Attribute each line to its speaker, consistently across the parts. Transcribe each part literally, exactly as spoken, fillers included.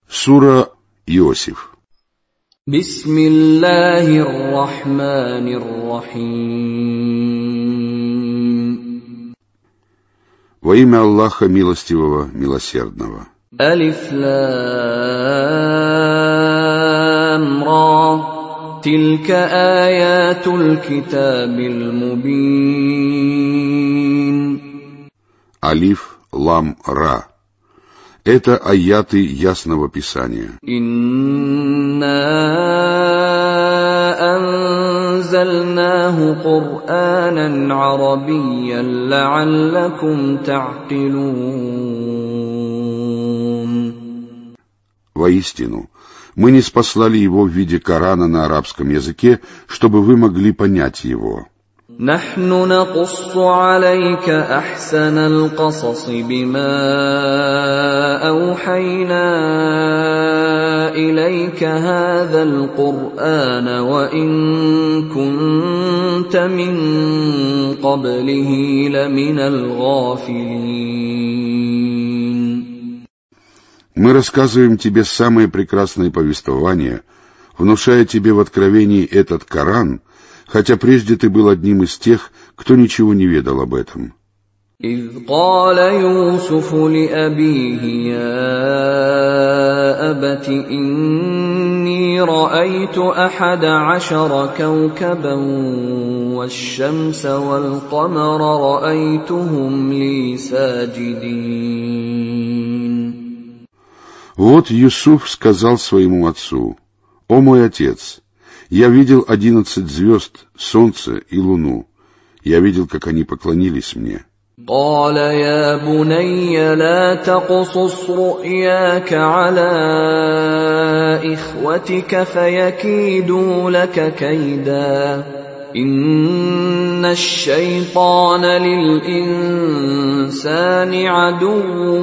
Speaker 1: Сура Иосиф.
Speaker 2: Бисмиллахир-рахманир-рахим.
Speaker 1: Во имя Аллаха Милостивого, Милосердного.
Speaker 2: Алиф-лам-ра. Тилька аятуль китабиль мубин.
Speaker 1: Алиф, лам, ра. Это аяты ясного писания.
Speaker 2: Инна анзальнаху Кур'анан арабийян ла'аллакум та'килун.
Speaker 1: Воистину, мы ниспослали его в виде Корана на арабском языке, чтобы вы могли понять его.
Speaker 2: نحن نقص عليك أحسن القصص بما أوحينا إليك هذا القرآن وإن كنت من قبله لمن الغافلين.
Speaker 1: Мы рассказываем тебе самые прекрасные повествования, внушая тебе в откровении этот Коран, хотя прежде ты был одним из тех, кто ничего не ведал об этом.
Speaker 2: إذ قال يوسف لأبيه يا أبت إني رأيت أحد عشر كوكبا والشمس والقمر رأيتهم لي ساجدين.
Speaker 1: Вот Юсуф сказал своему отцу: «О мой отец! Я видел одиннадцать звезд, солнце и луну. Я видел, как они поклонились мне».
Speaker 2: قال يا بني لا تقصص رؤياك على إخوتك فيكيدوا لك كيدا إن الشيطان للإنسان عدو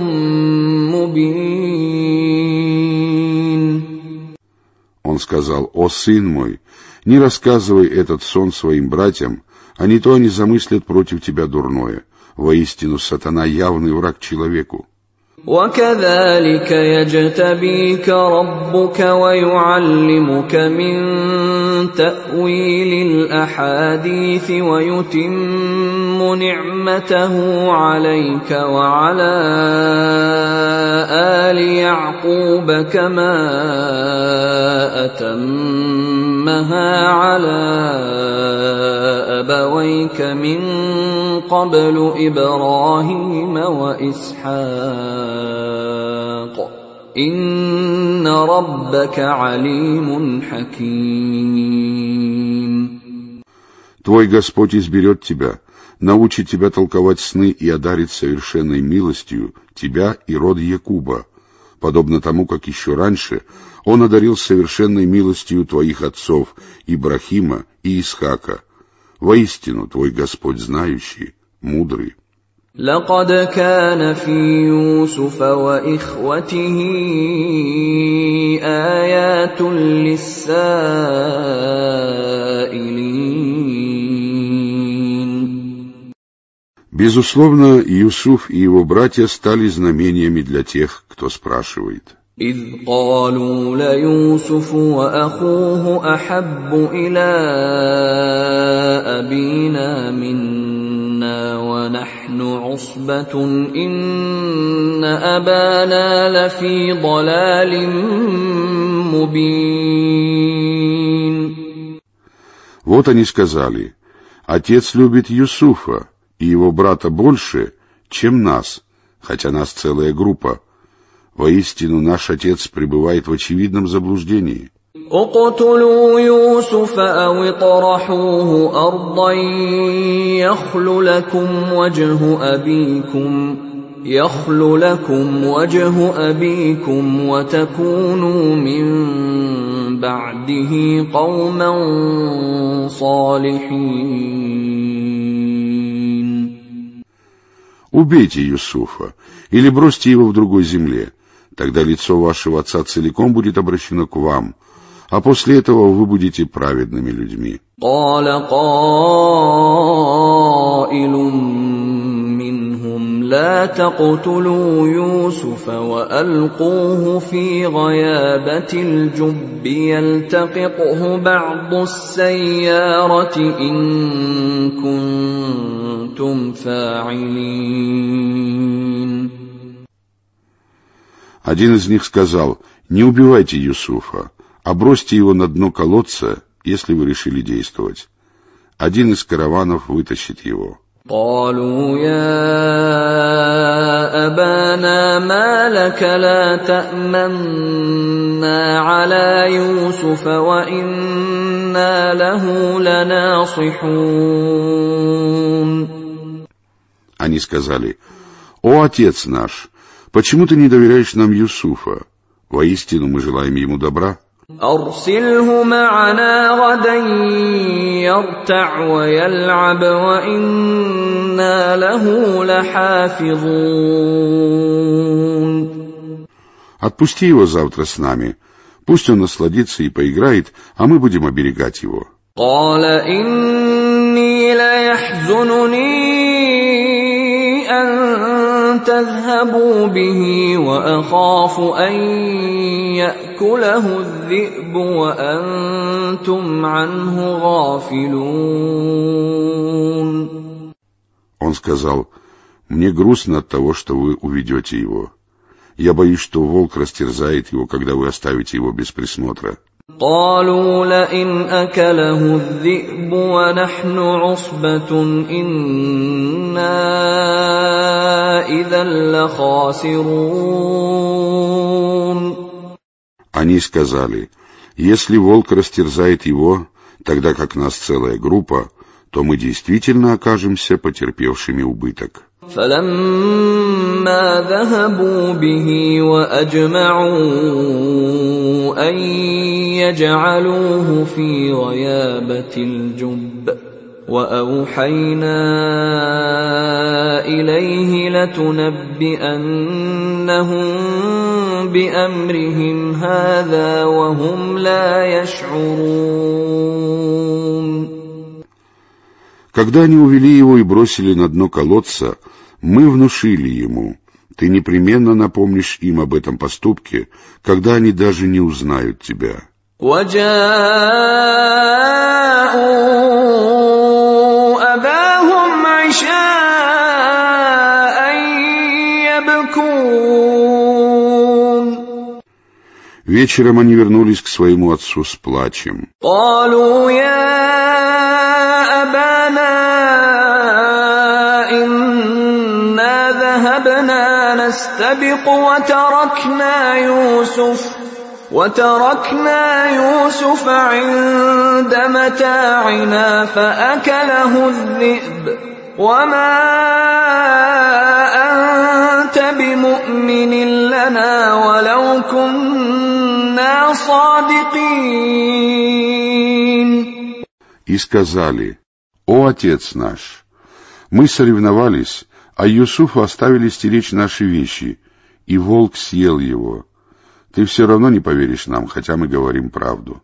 Speaker 2: مبين.
Speaker 1: Он сказал: «О сын мой, не рассказывай этот сон своим братьям, а не то они замыслят против тебя дурное. Воистину, сатана явный враг человеку».
Speaker 2: وكذلك يجتبيك ربك ويعلمك من تأويل الأحاديث ويتم نعمته عليك وعلى آل يعقوب كما أتمها على أبويك من قبل إبراهيم وإسحاق إن ربك عليم حكيم.
Speaker 1: Твой Господь изберет тебя, научит тебя толковать сны и одарит совершенной милостью тебя и род Якуба, подобно тому, как еще раньше Он одарил совершенной милостью твоих отцов Ибрахима и Исхака. Воистину, твой Господь знающий, мудрый.
Speaker 2: لقد كان في يوسف وإخوته آيات للسائلين.
Speaker 1: Безусловно, Юсуф и его братья стали знамениями для тех, кто спрашивает.
Speaker 2: إذ قالوا ليوسف وأخوه أحب إلى أبينا منا ونحن عصبة إن أبانا لفي ضلال مبين.
Speaker 1: Вот они сказали: «Отец любит Юсуфа и его брата больше, чем нас, хотя нас целая группа. Воистину, наш отец пребывает в очевидном заблуждении».
Speaker 2: اقتلوا يوسف أو اطرحوه أرضا يخل لكم وجه أبيكم يخل لكم وجه أبيكم وتكونوا من بعده قوما صالحين.
Speaker 1: Убейте Юсуфа или бросьте его в другой земле. Тогда лицо вашего отца целиком будет обращено к вам, а после этого вы будете праведными людьми.
Speaker 2: قال قائل منهم لا تقتلوا يوسف وألقوه في غيابة الجب يلتقطه بعض السيارة إن كنتم فاعلين.
Speaker 1: Один из них сказал: «Не убивайте Юсуфа, а бросьте его на дно колодца, если вы решили действовать. Один из караванов вытащит его».
Speaker 2: قالوا يا أبانا ما لك لا تأمنا على يوسف وإنا له لناصحون.
Speaker 1: Они сказали: «О, отец наш, почему ты не доверяешь нам Юсуфа? Воистину мы желаем ему добра».
Speaker 2: أرسله معنا غدا يرتع ويلعب وإنا له لحافظون.
Speaker 1: Отпусти его завтра с нами, пусть он насладится и поиграет, а мы будем оберегать его.
Speaker 2: قال إني ليحزنني أن تذهبوا به وأخاف أن يأكله الذئب وأنتم عنه غافلون.
Speaker 1: Он сказал: «Мне грустно от того, что вы уведете его. Я боюсь, что волк растерзает его, когда вы оставите его без присмотра».
Speaker 2: قالوا لئن أكله الذئب ونحن عصبة إنا إذا لخاسرون.
Speaker 1: Они сказали: «Если волк растерзает его, тогда как нас целая группа, то мы действительно окажемся потерпевшими убыток».
Speaker 2: فلما ذهبوا به وأجمعوا أن يجعلوه في غيابة الجب وأوحينا إليه لتنبئنهم بأمرهم هذا وهم لا يشعرون.
Speaker 1: Когда они увели его и бросили на дно колодца, мы внушили ему: «Ты непременно напомнишь им об этом поступке, когда они даже не узнают тебя». Вечером они вернулись к своему отцу с плачем.
Speaker 2: نستبق وتركنا يوسف وتركنا يوسف عند متاعنا فأكله الذئب وما أنت بمؤمن لنا ولو كنا صادقين.
Speaker 1: И сказали: «О, отец наш, мы соревновались, а Юсуфу оставили стеречь наши вещи, и волк съел его. Ты все равно не поверишь нам, хотя мы говорим правду».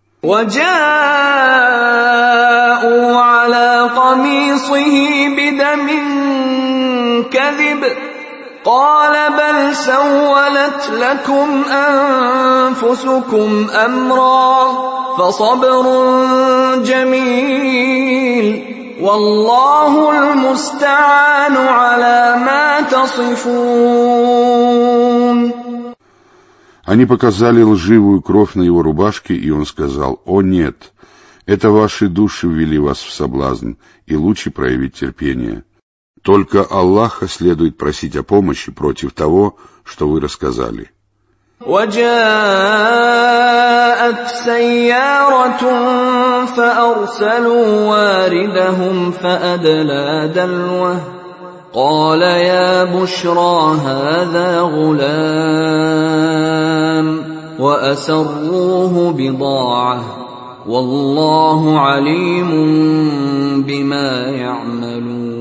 Speaker 2: وَجَاءُوا عَلَى قَمِيصِهِ بِدَمٍ كَذِبٍ قَالَ بَلْ سَوَّلَتْ لَكُمْ أَنفُسُكُمْ أَمْرًا فَصَبْرٌ جَمِيلٌ والله المستعان على ما تصفون.
Speaker 1: Они показали лживую кровь на его рубашке, и он сказал: «О нет, это ваши души ввели вас в соблазн, и лучше проявить терпение. Только Аллаха следует просить о помощи против того, что вы рассказали».
Speaker 2: وجاءت سيارة فأرسلوا واردهم فأدلى دلوه قال يا بشرى هذا غلام وأسروه بضاعة والله عليم بما يعملون.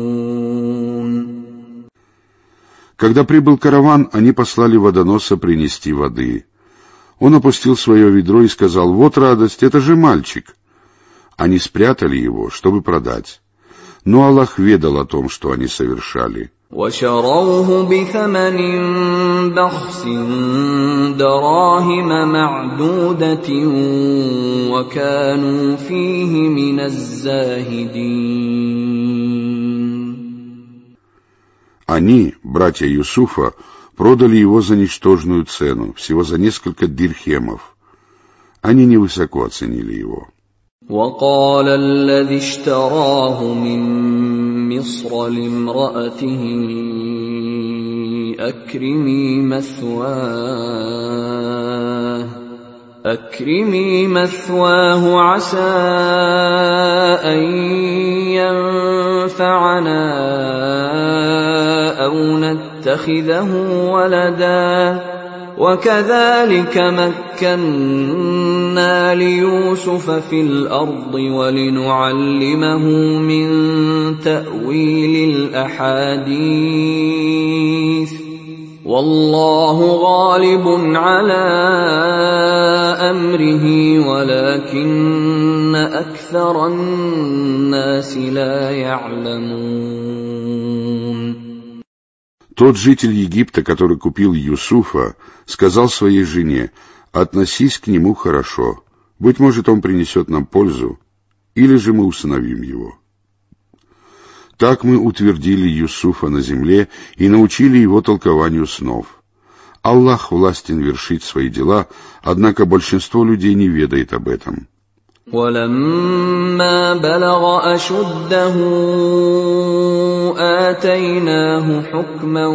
Speaker 1: Когда прибыл караван, они послали водоноса принести воды. Он опустил свое ведро и сказал: «Вот радость, это же мальчик». Они спрятали его, чтобы продать. Но Аллах ведал о том, что они совершали.
Speaker 2: وشروه بثمن بخس دراهم معدودة وكانوا فيه من الزاهدين.
Speaker 1: Они, братья Юсуфа, продали его за ничтожную цену, всего за несколько дирхемов. Они невысоко оценили его.
Speaker 2: وقال الذي اشتراه من مصر لامرأته أكرمي مثواه أكرمي مثواه عسى أن ينفعنا أو نتخذه ولدا وكذلك مكنا ليوسف في الأرض ولنعلمه من تأويل الأحاديث والله غالب على أمره ولكن أكثر الناس لا يعلمون.
Speaker 1: Тот житель Египта, который купил Юсуфа, сказал своей жене: «Относись к нему хорошо, быть может, он принесет нам пользу, или же мы усыновим его». Так мы утвердили Юсуфа на земле и научили его толкованию снов. Аллах властен вершить свои дела, однако большинство людей не ведает об этом.
Speaker 2: ولما بلغ أشده آتيناه حكما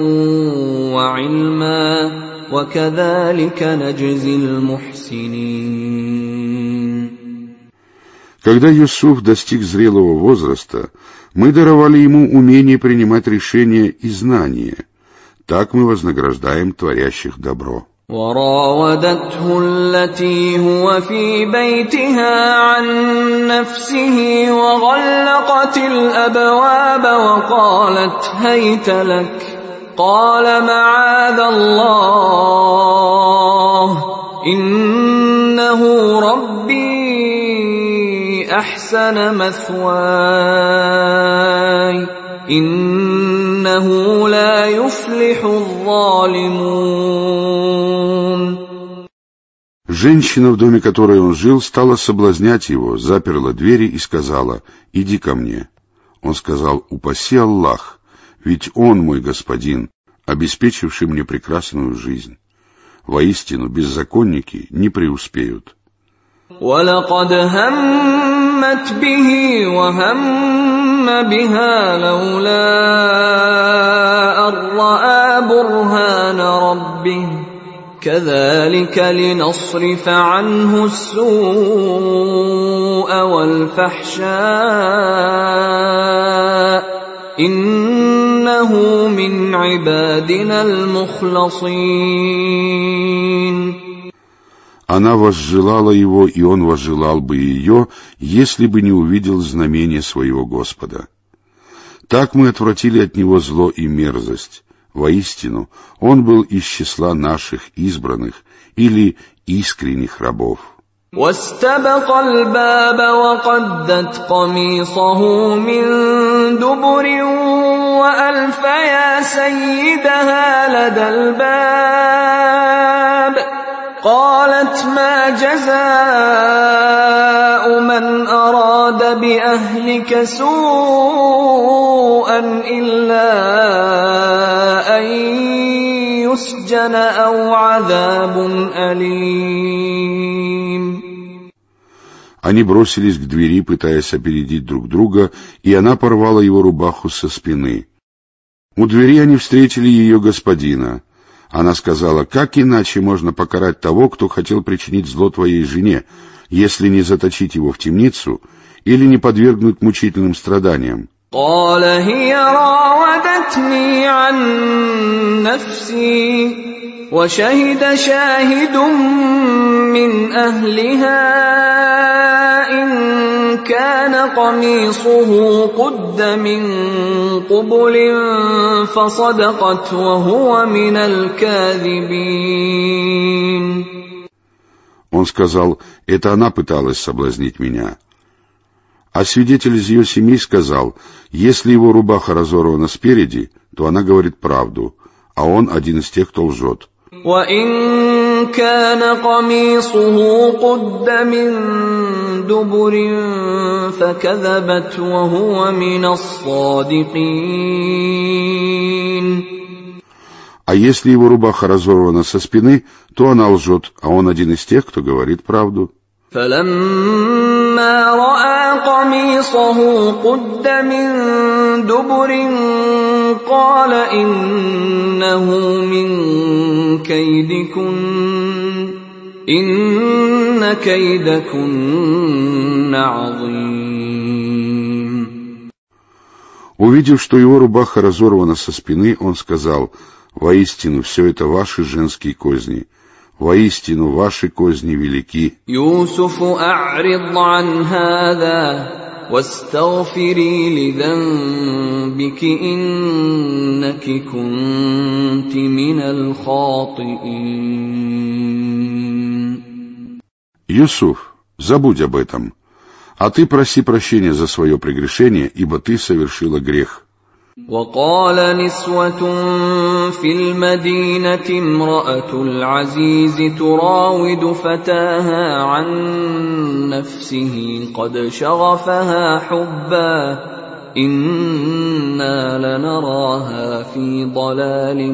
Speaker 2: وعلما وكذلك نجزي المحسنين.
Speaker 1: Когда Юсуф достиг зрелого возраста, мы даровали ему умение принимать решения и знания. Так мы вознаграждаем творящих добро.
Speaker 2: وراودته التي هو في بيتها عن نفسه وغلقت الأبواب وقالت هيت لك قال معاذ الله إنه ربي أحسن مثواي إنه لا يفلح الظالمون.
Speaker 1: Женщина, в доме которой он жил, стала соблазнять его, заперла двери и сказала: «Иди ко мне». Он сказал: «Упаси Аллах, ведь Он мой господин, обеспечивший мне прекрасную жизнь. Воистину, беззаконники не преуспеют».
Speaker 2: وَلَقَدْ هَمَّتْ بِهِ وَهَمَّ بِهَا لَوْلَا أَن رَّأَىٰ بُرْهَانَ رَبِّهِ كَذَلِكَ لِنَصْرِفَ عَنْهُ السُّوءَ وَالْفَحْشَاءَ إِنَّهُ مِنْ عِبَادِنَا الْمُخْلَصِينَ.
Speaker 1: Она возжелала его, и он возжелал бы ее, если бы не увидел знамения своего Господа. Так мы отвратили от него зло и мерзость. Воистину, он был из числа наших избранных или искренних рабов.
Speaker 2: واستبق الباب وقدت قميصه من دبر وألف يا سيدها لدى الباب قالت ما جزاء من أراد بأهلك سوءا إلا أن يسجن أو عذاب أليم.
Speaker 1: Они бросились к двери, пытаясь опередить друг друга, и она порвала его рубаху со спины. У двери они встретили ее господина. Она сказала: «Как иначе можно покарать того, кто хотел причинить зло твоей жене, если не заточить его в темницу или не подвергнуть мучительным страданиям?»
Speaker 2: قال هي راودتني عن نفسي وشهد شاهد من أهلها إن كان قميصه قد من قبل فصدقت وهو من الكاذبين.
Speaker 1: Он сказал: «Это она пыталась соблазнить меня». А свидетель из ее семьи сказал: «Если его рубаха разорвана спереди, то она говорит правду, а он один из тех, кто лжет.
Speaker 2: وَإِن كَانَ قَمِيصُهُ قُدَّ مِن دُبُرٍ فَكَذَبَتْ وَهُوَ مِنَ الصَّادِقِينَ.
Speaker 1: А если его рубаха разорвана со спины, то она лжет, а он один из тех, кто говорит правду.
Speaker 2: فَلَمَّا رَأَىٰ قَمِيصَهُ قُدَّ مِن دُبُرٍ قَالَ إِنَّهُ مِن كَيْدِكُنَّ إِنَّ كَيْدَكُنَّ عَظِيمٌ.
Speaker 1: Увидев, что его рубаха разорвана со спины, он сказал: «Воистину, все это ваши женские козни. Воистину, ваши козни велики».
Speaker 2: يوسف أعرض عن هذا واستغفري لذنبك إنك كنت من الخاطئين.
Speaker 1: Юсуф, забудь об этом, а ты проси прощения за свое прегрешение, ибо ты совершила грех.
Speaker 2: وقال نسوة في المدينة امرأة العزيز تراود فتاها عن نفسه قد شغفها حبا إنا لنراها في ضلال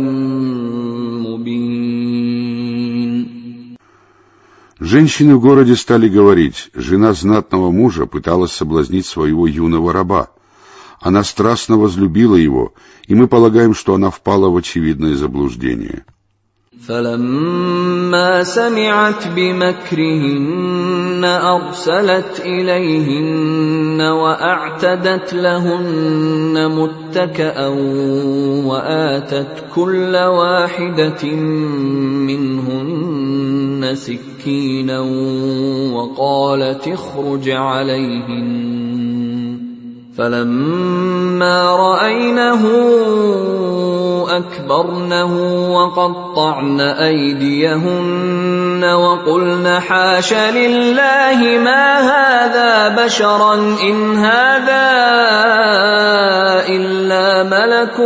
Speaker 2: مبين.
Speaker 1: Женщины в городе стали говорить: жена знатного мужа пыталась соблазнить своего юного раба. Она страстно возлюбила его, и мы полагаем, что она впала в очевидное заблуждение.
Speaker 2: فَلَمَّا سَمِعَتْ بِمَكْرِهِنَّ أَرْسَلَتْ إِلَيْهِنَّ وَأَعْتَدَتْ لَهُنَّ مُتَّكَأً وَآتَتْ كُلَّ وَاحِدَةٍ مِّنْهُنَّ سِكِّينًا وَقَالَتِ اخْرُجْ عَلَيْهِنَّ فَلَمَّا رَأَيْنَهُ أَكْبَرْنَهُ وَقَطَّعْنَ أَيْدِيَهُنَّ وَقُلْنَ حَاشَ لِلَّهِ مَا هَذَا بَشَرًا إِنْ هَذَا إِلَّا مَلَكٌ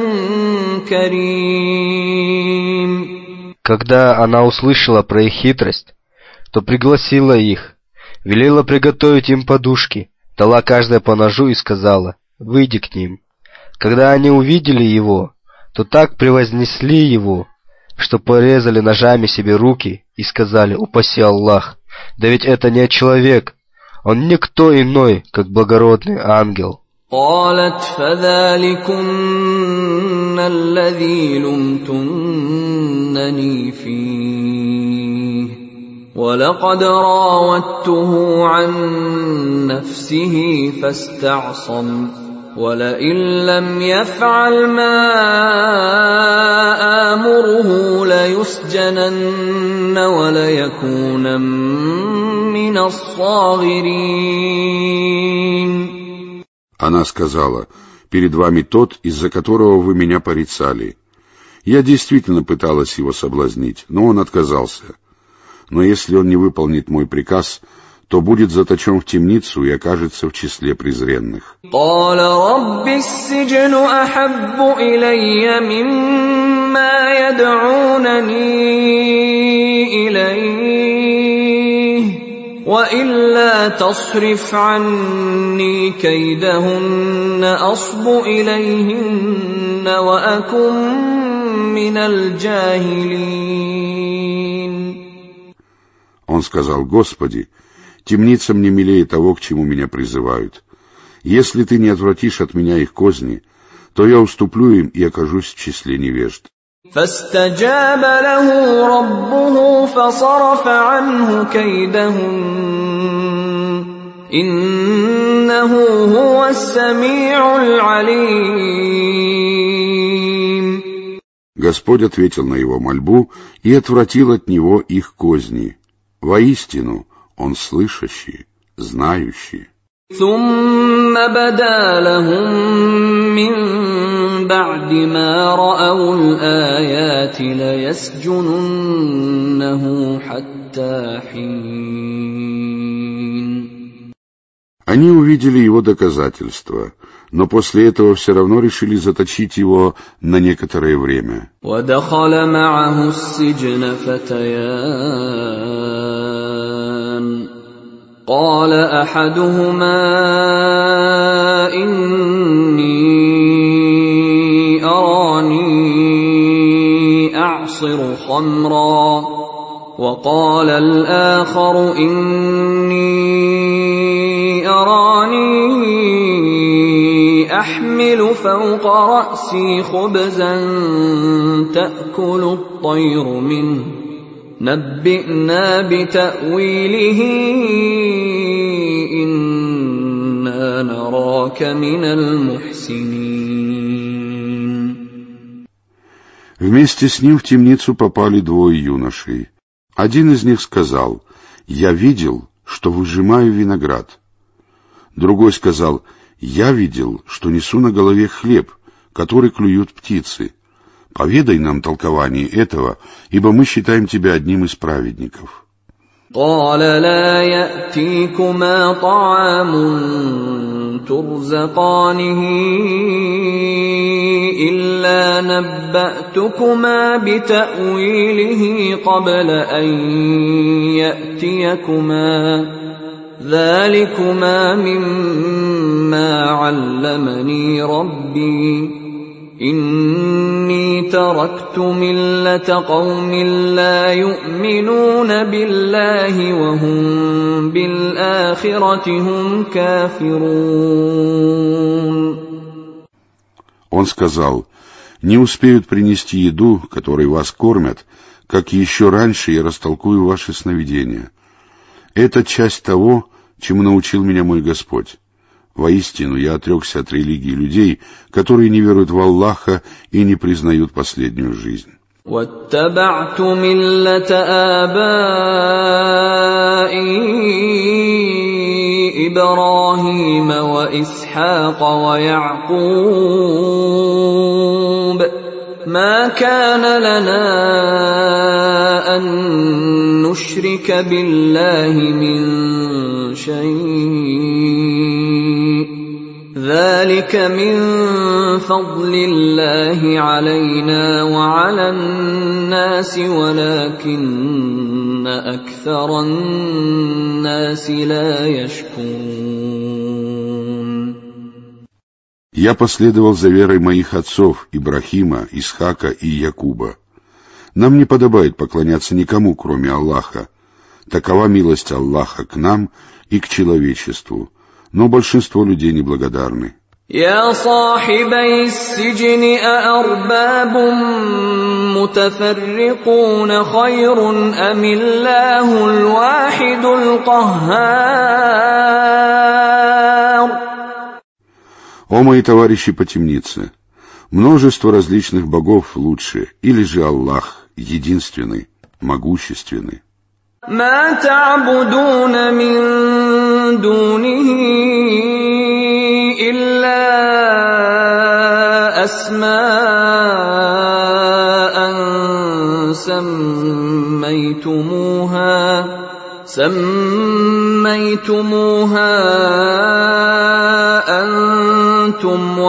Speaker 2: كَرِيمٌ.
Speaker 3: Когда она услышала про их хитрость, то пригласила их, велела приготовить им подушки, дала каждая по ножу и сказала: «Выйди к ним». Когда они увидели его, то так превознесли его, что порезали ножами себе руки и сказали: «Упаси Аллах, да ведь это не человек, он никто иной, как благородный ангел».
Speaker 2: قالت فذلكن الذي لمتنني فيه ولقد راودته عن نفسه فاستعصم ولئن لم يفعل ما آمره ليسجنن وليكونن من الصاغرين.
Speaker 1: Она сказала: «Перед вами тот, из-за которого вы меня порицали. Я действительно пыталась его соблазнить, но он отказался. Но если он не выполнит мой приказ, то будет заточен в темницу и окажется в числе презренных».
Speaker 2: قال رب السجن أحب إلي مما يدعونني إليه وإلا تصرف عني كيدهن أصب إليهن وأكن من الجاهلين.
Speaker 1: Он сказал: «Господи, темница мне милее того, к чему меня призывают. Если ты не отвратишь от меня их козни, то я уступлю им и окажусь в числе невежд».
Speaker 2: فاستجاب له ربه فصرف عنه كيدهن إنه هو السميع العليم.
Speaker 1: Господь ответил на его мольбу и отвратил от него их козни. Воистину, он слышащий, знающий.
Speaker 2: ثم بدا لهم من بعد ما رأوا الآيات ليسجننه حتى حين.
Speaker 1: Они увидели его доказательства, но после этого все равно решили заточить его на некоторое время.
Speaker 2: وَدَخَلَ مَعَهُ السِّجْنَ فَتَيَانِ قال أحدهما إني أراني أعصر خمرا وقال الآخر إني أراني أحمل فوق رأسي خبزا تأكل الطير منه نبئنا بتأويله إنا نراك من المحسنين.
Speaker 1: Вместе с ним в темницу попали двое юношей. Один из них сказал: «Я видел, что выжимаю виноград». Другой сказал: «Я видел, что несу на голове хлеб, который клюют птицы. Поведай нам толкование этого, ибо мы считаем тебя одним из праведников».
Speaker 2: قال لا يأتيكما طعام ترزقانه إلا نبأتكما بتأويله قبل أن يأتيكما ذلكما مما علمني ربي إني تركت ملة قوم لا يؤمنون بالله وهم بالآخرة هم كافرون.
Speaker 1: Он сказал: «Не успеют принести еду, которой вас кормят, как еще раньше я растолкую ваши сновидения. Это часть того, чему научил меня мой Господь. Воистину, я отрекся от религии людей, которые не веруют в Аллаха и не признают последнюю жизнь».
Speaker 2: وَاتَّبَعْتُ مِلَّةَ آبَائِي إِبْرَاهِيمَ وَإِسْحَاقَ وَيَعْقُوبَ مَا كَانَ لَنَا أَن نُّشْرِكَ بِاللَّهِ مِن شَيْءٍ ذلك من فضل الله علينا وعلى الناس ولكن أكثر الناس لا يشكرون.
Speaker 1: Я последовал за верой моих отцов Ибрахима, Исхака и Якуба. Нам не подобает поклоняться никому, кроме Аллаха. Такова милость Аллаха к нам и к человечеству. Но большинство людей неблагодарны.
Speaker 2: يا صاحبي السجن أأرباب متفرقون خير أم الله الواحد القهار.
Speaker 1: О мои товарищи по темнице, множество различных богов лучше, или же Аллах единственный, могущественный.
Speaker 2: ما تعبدون من دونه إلا أسماء سميتموها سميتموها أنتم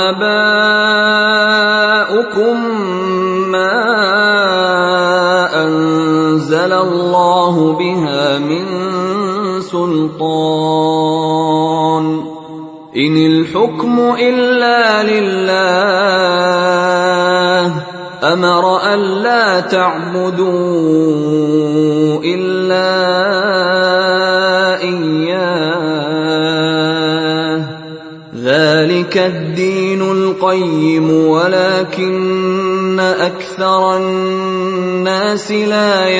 Speaker 2: وآباؤكم ما أنزل الله بها من سلطان إن الحكم إلا لله أمر ألا تعبدوا إلا إياه ذلك الدين القيم ولكن أكثر الناس لا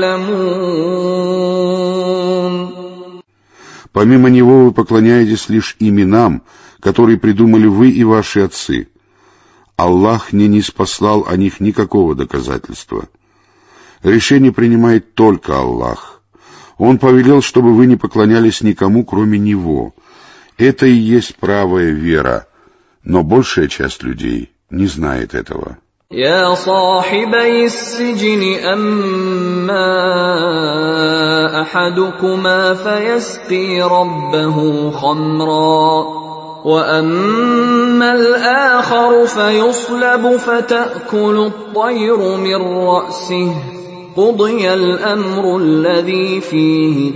Speaker 2: يعلمون.
Speaker 1: Помимо него вы поклоняетесь лишь именам, которые придумали вы и ваши отцы. Аллах не ниспослал о них никакого доказательства. Решение принимает только Аллах. Он повелел, чтобы вы не поклонялись никому, кроме Него. Это и есть правая вера, но большая часть людей не знает этого.
Speaker 2: يا صاحبي السجن أما أحدكما فيسقي ربه خمرا وأما الآخر فيصلب فتأكل الطير من رأسه قضي الأمر الذي فيه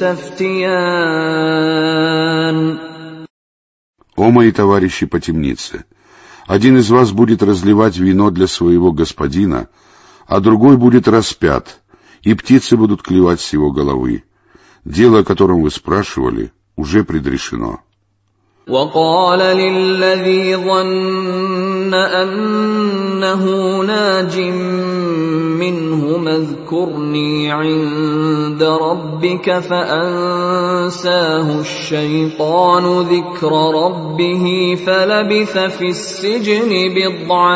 Speaker 2: تستفتيان.
Speaker 1: О мои товарищи по темнице! Один из вас будет разливать вино для своего господина, а другой будет распят, и птицы будут клевать с его головы. Дело, о котором вы спрашивали, уже предрешено.
Speaker 2: وقال للذي ظن أنه ناج منهما اذكرني عند ربك فأنساه الشيطان ذكر ربه فلبث في السجن بضع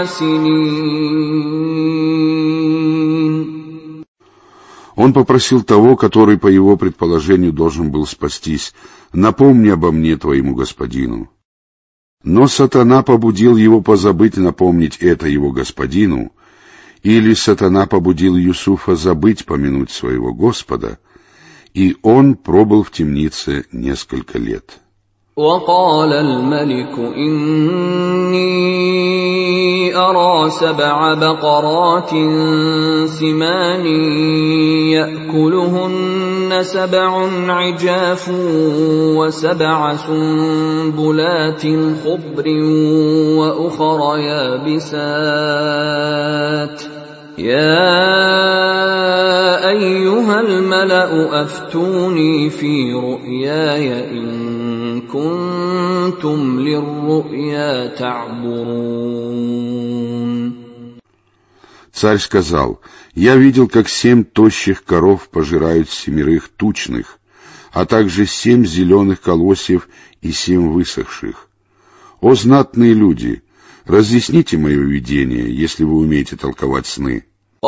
Speaker 2: سنين.
Speaker 1: Он попросил того, который, по его предположению, должен был спастись: «Напомни обо мне твоему господину». Но сатана побудил его позабыть напомнить это его господину, или сатана побудил Юсуфа забыть помянуть своего Господа, и он пробыл в темнице несколько лет.
Speaker 2: وقال الملك إني أرى سبع بقرات سمان يأكلهن سبع عجاف وسبع سنبلات خضر وأخر يابسات يا أيها الملأ أفتوني في رؤياي إن كنتم للرؤيا تعبرون.
Speaker 1: Царь сказал: «Я видел, как семь тощих коров пожирают семерых тучных, а также семь зеленых колосьев и семь высохших. О знатные люди, разъясните мое видение, если вы умеете толковать сны».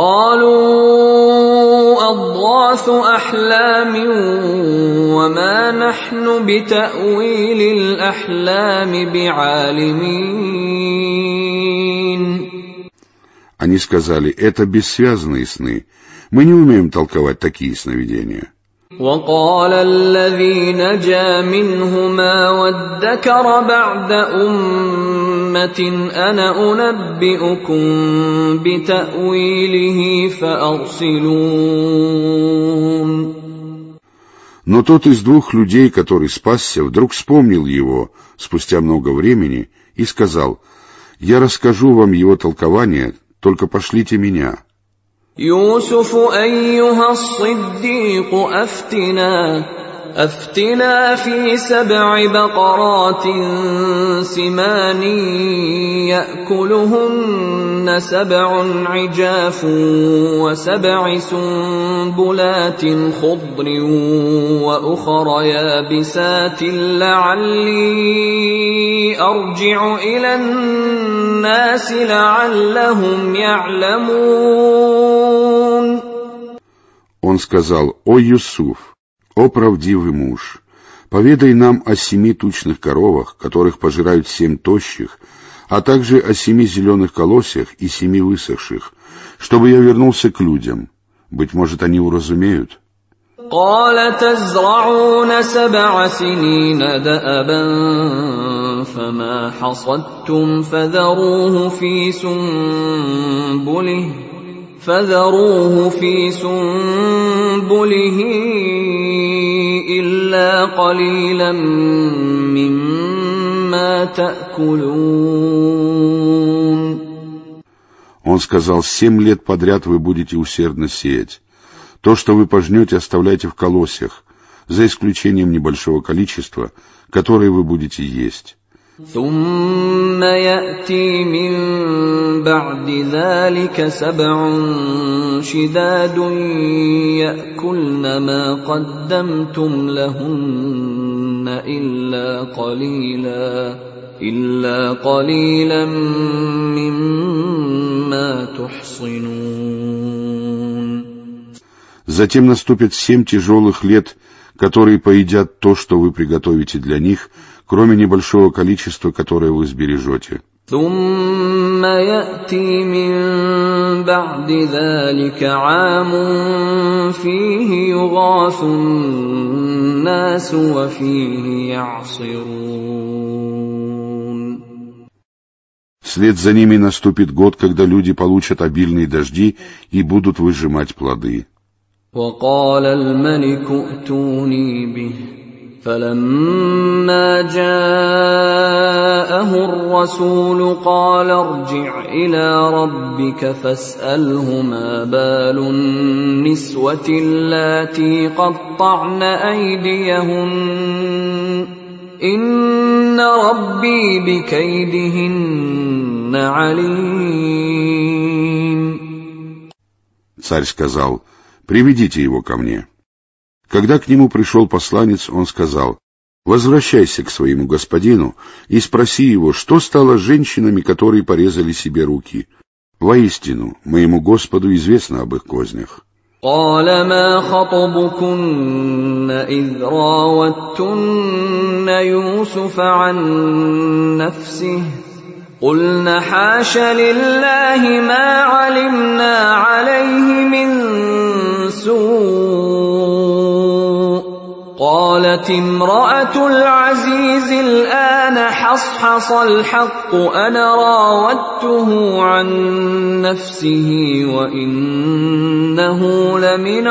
Speaker 2: قالوا أضغاث أحلام وما نحن بتأويل الأحلام بعالمين.
Speaker 1: Они сказали: «Это бессвязные сны. Мы не умеем толковать такие сновидения».
Speaker 2: وقال الذي نجا منهما وادكر بعد أمة أنا أنبئكم بتأويله فأرسلون.
Speaker 1: Но тот из двух людей, который спасся, вдруг вспомнил его спустя много времени и сказал: «Я расскажу вам его толкование, только пошлите меня».
Speaker 2: يوسف أيها الصديق أفتنا أفتنا في سبع بقرات سمان يأكلهن سبع عجاف وسبع سنبلات خضر وأخر يابسات لعلي أرجع إلى الناس لعلهم يعلمون.
Speaker 1: Он сказал: «О Юсуф, о правдивый муж, поведай нам о семи тучных коровах, которых пожирают семь тощих, а также о семи зеленых колосьях и семи высохших, чтобы я вернулся к людям. Быть может, они уразумеют».
Speaker 2: قال تزرعون سبع سنين دأبا فما حصدتم فذروه في سنبله فذروه في سنبله إلا قليلا مما تأكلون.
Speaker 1: Он сказал: «Семь лет подряд вы будете усердно сеять. То, что вы пожнете, оставляйте в колосьях, за исключением небольшого количества, которое вы будете есть».
Speaker 2: ثم يأتي من بعد ذلك سبع شداد يأكلن ما قدمتم لهن إلا قليلا إلا قليلا مما تحصنون.
Speaker 1: Затем наступит семь тяжелых лет, которые поедят то, что вы приготовите для них, кроме небольшого количества, которое вы сбережете.
Speaker 2: ثم يأتي من بعد ذلك عام فيه يغاث الناس وفيه يعصرون.
Speaker 1: Вслед за ними наступит год, когда люди получат обильные дожди и будут выжимать плоды.
Speaker 2: وقال الملك ائتوني به فلما جاءه الرسول قال ارجع إلى ربك فاسأله ما بال النسوة اللاتي قطعن أيديهن إن ربي بكيدهن عليم.
Speaker 1: Царь сказал: «Приведите его ко мне». Когда к нему пришел посланец, он сказал: «Возвращайся к своему господину и спроси его, что стало с женщинами, которые порезали себе руки. Воистину, моему Господу известно об их кознях».
Speaker 2: قال ما خطبكن إذ راوتن يوسف عن نفسه قلن حاش لله ما علمنا عليه من سوء قالت امرأة العزيز الآن حصحص الحق أنا راودته عن نفسه وإنه لمن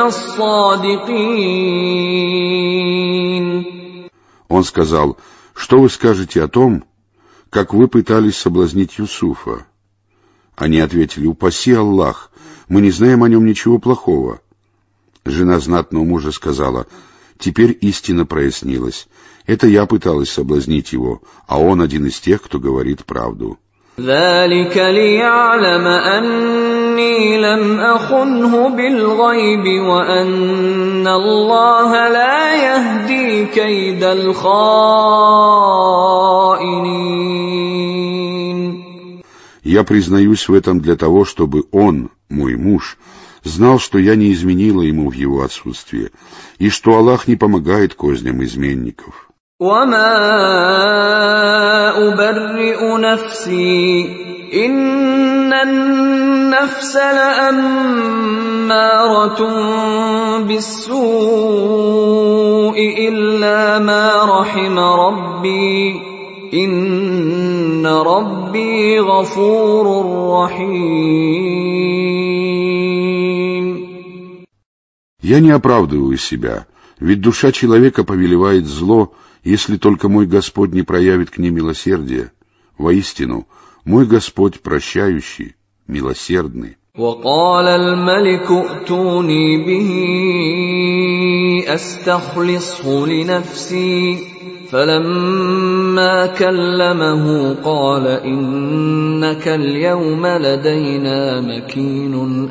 Speaker 2: الصادقين.
Speaker 1: Он сказал: «Что вы скажете о том, как вы пытались соблазнить Юсуфа?» Они ответили: «Упаси Аллах, мы не знаем о нем ничего плохого». Жена знатного мужа сказала: «Теперь истина прояснилась. Это я пыталась соблазнить его, а он один из тех, кто говорит правду».
Speaker 2: ذلك ليعلم أني لم أخنه بالغيب وأن الله لا يهدي كيد الخائنين.
Speaker 1: Я признаюсь в этом для того, чтобы он, мой муж, знал, что я не изменила ему в его отсутствие, и что Аллах не помогает козням изменников.
Speaker 2: وما أبرئ نفسي إن النفس لأمارة بالسوء إلا ما رحم ربي إن ربي غفور رحيم.
Speaker 1: Я не оправдываю себя, ведь душа человека повелевает зло, если только мой Господь не проявит к ней милосердия. Воистину, мой Господь прощающий, милосердный.
Speaker 2: وقال الملك ائتوني به أستخلصه لنفسي فلما كلمه قال إنك اليوم لدينا مكين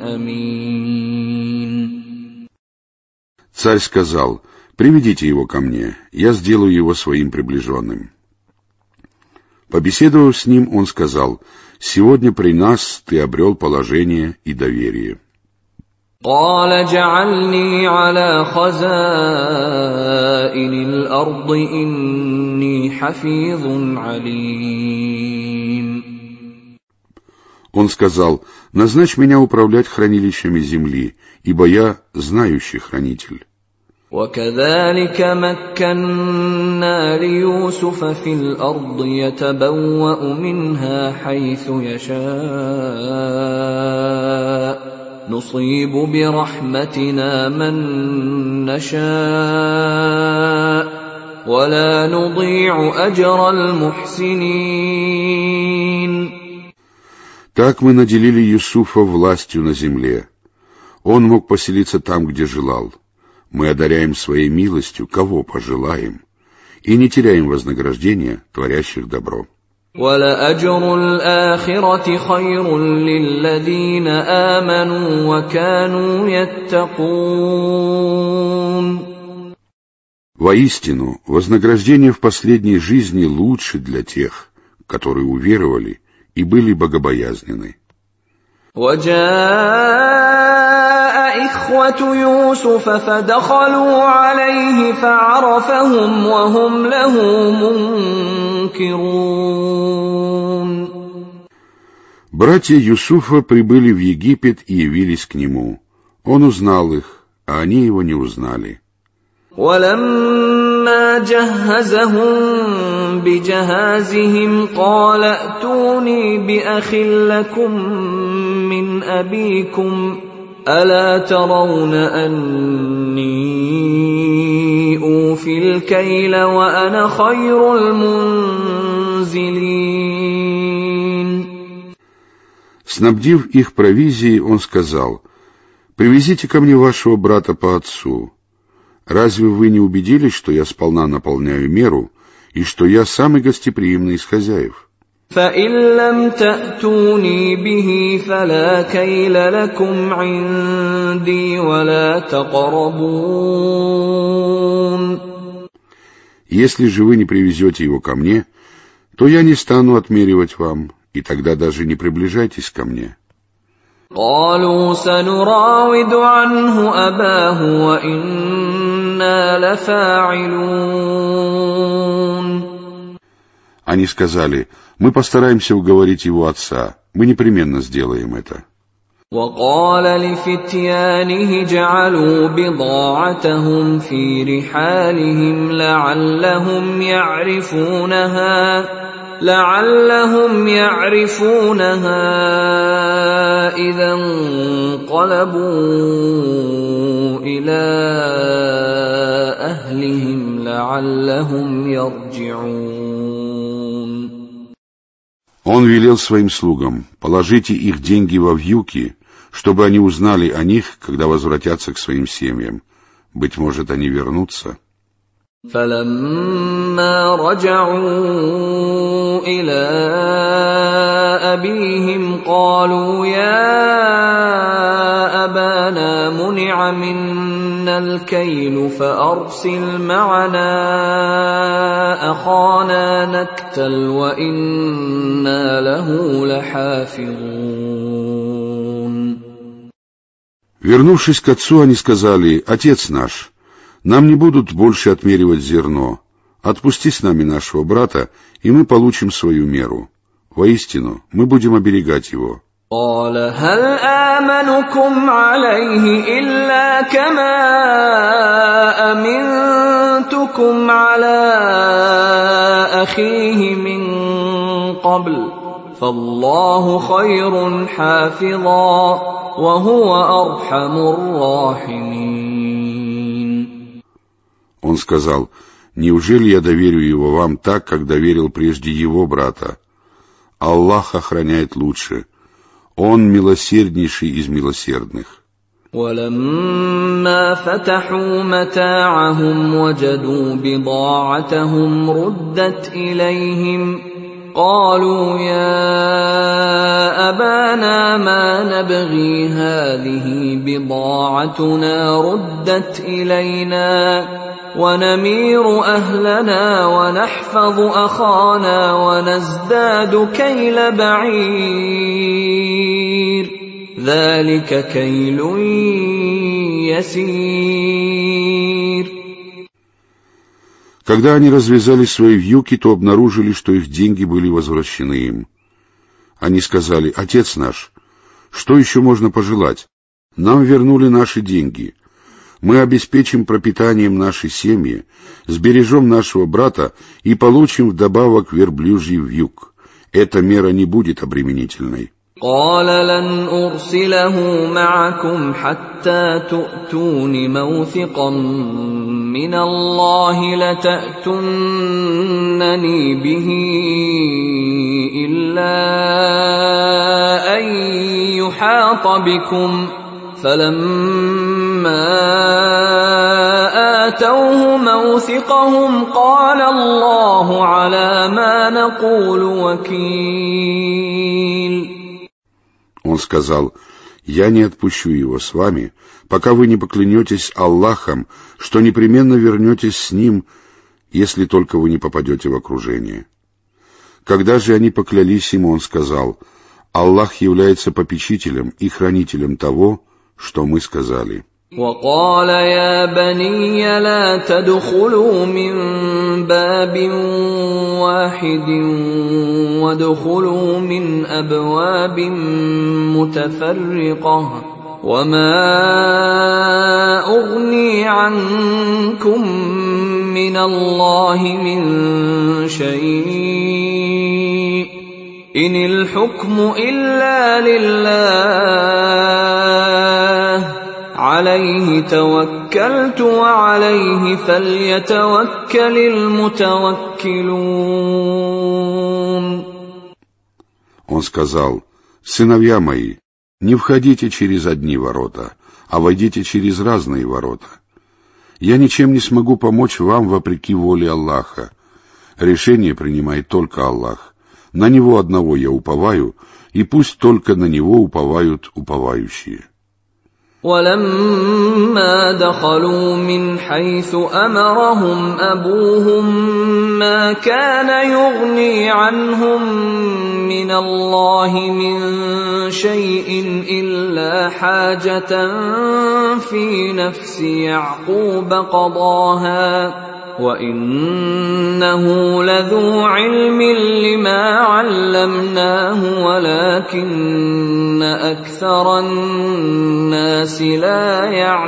Speaker 2: أمين.
Speaker 1: Царь сказал: «Приведите его ко мне, я сделаю его своим приближенным». Побеседовав с ним, он сказал: «Сегодня при нас ты обрел положение и доверие».
Speaker 2: قال جعلني على خزائن الأرض إني حفيظ عليم.
Speaker 1: Он сказал: «Назначь меня управлять хранилищами земли, ибо я знающий хранитель».
Speaker 2: وكذلك مكنا ليوسف في الأرض يتبوأ منها حيث يشاء نصيب برحمتنا من نشاء ولا نضيع أجر المحسنين.
Speaker 1: Так мы наделили Юсуфа властью на земле. Он мог поселиться там, где желал. Мы одаряем своей милостью, кого пожелаем, и не теряем вознаграждения творящих добро.
Speaker 2: وَلَأَجْرُ الْآخِرَةِ خَيْرٌ لِّلَّذِينَ آمَنُوا وَكَانُوا يَتَّقُونَ.
Speaker 1: Воистину, вознаграждение в последней жизни лучше для тех, которые уверовали и были богобоязненны.
Speaker 2: وَجَاءَ إِخْوَةُ يُوسُفَ فَدَخَلُوا عَلَيْهِ فَعَرَفَهُمْ وَهُمْ لَهُ مُنكِرُونَ.
Speaker 1: Братья Юсуфа прибыли в Египет и явились к нему. Он узнал их, а они его не узнали.
Speaker 2: ولما جهزهم بجهازهم قال ائتوني بأخ لكم من أبيكم ألا ترون أني أوفي الكيل وأنا خير المنزلين.
Speaker 1: Снабдив их провизией, он сказал: «Привезите ко мне вашего брата по отцу. Разве вы не убедились, что я сполна наполняю меру и что я самый гостеприимный из хозяев?»
Speaker 2: فَإِن لَّمْ تَأْتُونِي بِهِ فَلَا كَيْلَ لَكُمْ عِندِي وَلَا تَقْرَبُونَ.
Speaker 1: Если же вы не привезете его ко мне, то я не стану отмеривать вам, и тогда даже не приближайтесь ко мне.
Speaker 2: قالوا سنراود عنه أباه وإنا لفاعلون.
Speaker 1: Они сказали: мы постараемся уговорить его отца, мы непременно сделаем это.
Speaker 2: وقال لفتيانه جعلوا بضاعتهم في رحالهم لعلهم يعرفونها لعلهم يعرفونها إذا انقلبوا إلى أهلهم لعلهم يرجعون.
Speaker 1: Он велел своим слугам: положите их деньги во вьюки, чтобы они узнали о них, когда возвратятся к своим семьям. Быть может, они вернутся.
Speaker 2: فَلَمَّا رَجَعُوا إِلَىٰ أَبِيهِمْ قَالُوا يَا أَبَانَا مُنِعَ مِنَّا الْكَيْلُ فَأَرْسِلْ مَعَنَا أَخَانَا نَكْتَلْ وَإِنَّا لَهُ لَحَافِظُونَ.
Speaker 1: Вернувшись к отцу, они сказали: «Отец наш, нам не будут больше отмеривать зерно. Отпусти с нами нашего брата, и мы получим свою меру. Воистину, мы будем оберегать его».
Speaker 2: قال هل آمنكم عليه إلا كما أمنتكم على أخيه من قبل فالله خير حافظا وهو أرحم الراحمين.
Speaker 1: Он сказал: «Неужели я доверю его вам так, как доверил прежде его брата? Аллах охраняет лучше. Он милосерднейший из милосердных».
Speaker 2: ولما فتحوا متاعهم وجدوا بضاعتهم ردت إليهم قالوا يا أبانا ما نبغي هذه بضاعتنا ردت إلينا ونمير أهلنا ونحفظ أخانا ونزداد كيل بعير ذلك كيل يسير.
Speaker 1: Когда они развязали свои вьюки, то обнаружили, что их деньги были возвращены им. Они сказали: «Отец наш, что еще можно пожелать? Нам вернули наши деньги. Мы обеспечим пропитанием нашей семьи, сбережем нашего брата и получим вдобавок верблюжий вьюг. Эта мера не будет обременительной».
Speaker 2: قال لن أرسله معكم حتى تؤتون موثقا من الله لتأتونني به إلا أن يحاط بكم فلما آتوه موثقهم قال الله على ما نقول وكيل.
Speaker 1: Он сказал: «Я не отпущу его с вами, пока вы не поклянетесь Аллахом, что непременно вернетесь с ним, если только вы не попадете в окружение». Когда же они поклялись ему, он сказал: «Аллах является попечителем и хранителем того, что мы сказали».
Speaker 2: وقال يا بني لا تدخلوا من باب واحد وادخلوا من أبواب متفرقة وما أغني عنكم من الله من شيء إن الحكم إلا لله عليه توكلت وعليه فليتوكل المتوكلون.
Speaker 1: Он сказал: «Сыновья мои, не входите через одни ворота, а войдите через разные ворота. Я ничем не смогу помочь вам вопреки воле Аллаха. Решение принимает только Аллах. На Него одного я уповаю, и пусть только на Него уповают уповающие».
Speaker 2: ولما دخلوا من حيث أمرهم أبوهم ما كان يغني عنهم من الله من شيء إلا حاجة في نفس يعقوب قضاها وإنه لذو علم لما علمناه ولكن أكثر الناس لا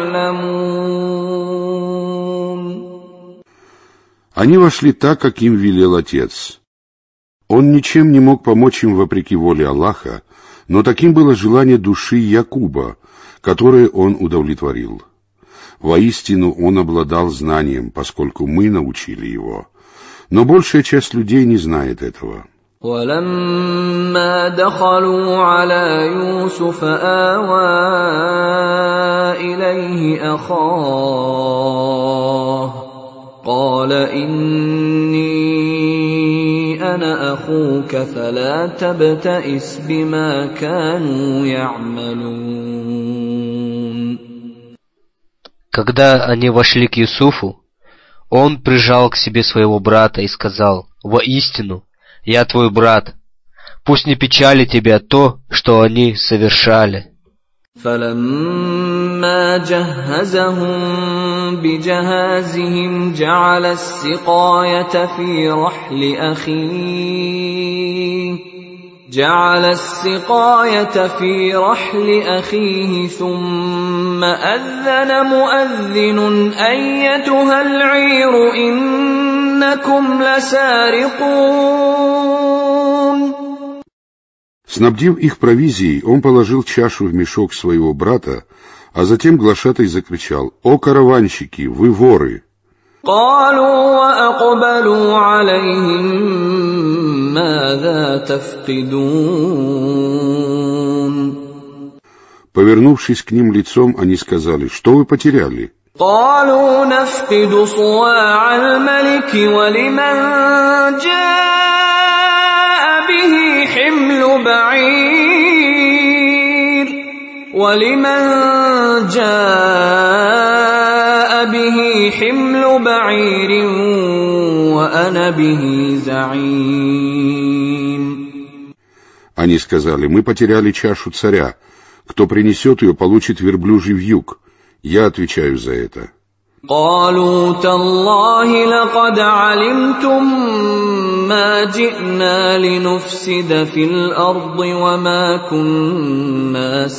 Speaker 2: يعلمون.
Speaker 1: Они вошли так, как им велел отец. Он ничем не мог помочь им вопреки воле Аллаха, но таким было желание души Якуба, которое он удовлетворил. Воистину он обладал знанием, поскольку мы научили его. Но большая часть людей не знает этого.
Speaker 2: ولما دخلوا على يوسف آوى إليه أخاه قال إني أنا أخوك فلا تبتئس بما كانوا يعملون.
Speaker 3: Когда они вошли к Юсуфу, он прижал к себе своего брата и сказал: «Воистину, я твой брат. Пусть не печалит тебя то, что они совершали».
Speaker 2: فلما جهزهم بجهازهم جعل السقاية في رحل أخيه جعل السقاية في رحل أخيه ثم أذن مؤذن أيتها العير إنكم لسارقون.
Speaker 1: Снабдив их провизией, он положил чашу в мешок своего брата, а затем глашатай закричал: «О караванщики, вы воры!»
Speaker 2: قالوا وأقبلوا عليهم ماذا تفقدون.
Speaker 1: Повернувшись к ним лицом, они сказали: «Что вы потеряли?»
Speaker 2: قالوا نفقد صواع الملك ولمن جاء به حمل بعير ولمن جاء به حمل بعير وأنا به زعيم.
Speaker 1: Они сказали: «Мы потеряли чашу царя. Кто принесет ее, получит верблюжий вьюг. Я отвечаю за это».
Speaker 2: قالوا تالله لقد علمتم ما جئنا لنفسد في الأرض وما كنا